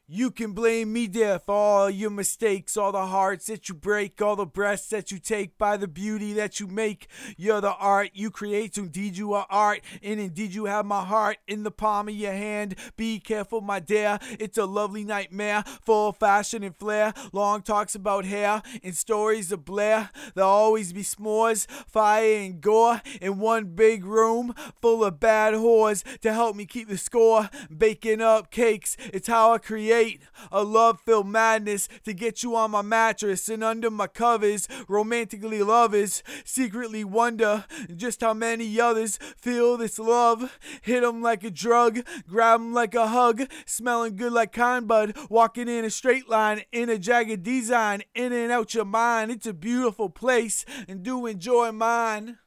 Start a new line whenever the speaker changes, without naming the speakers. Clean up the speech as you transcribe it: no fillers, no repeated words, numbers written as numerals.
You can blame me, dear, for all your mistakes, all the hearts that you break, all the breaths that you take, by the beauty that you make. You're the art you create, so indeed you are art, and indeed you have my heart in the palm of your hand. Be careful, my dear, it's a lovely nightmare, full of fashion and flair, long talks about hair, and stories of Blair. There'll always be s'mores, fire and gore, in one big room, full of bad whores, to help me keep the score, baking up cakes. It's how I create a love-filled madness to get you on my mattress and under my covers. Romantically lovers secretly wonder just how many others feel this love. Hit 'em like a drug, grab 'em like a hug, smelling good like kind bud, walking in a straight line, in a jagged design, in and out your mind. It's a beautiful place, and do enjoy mine.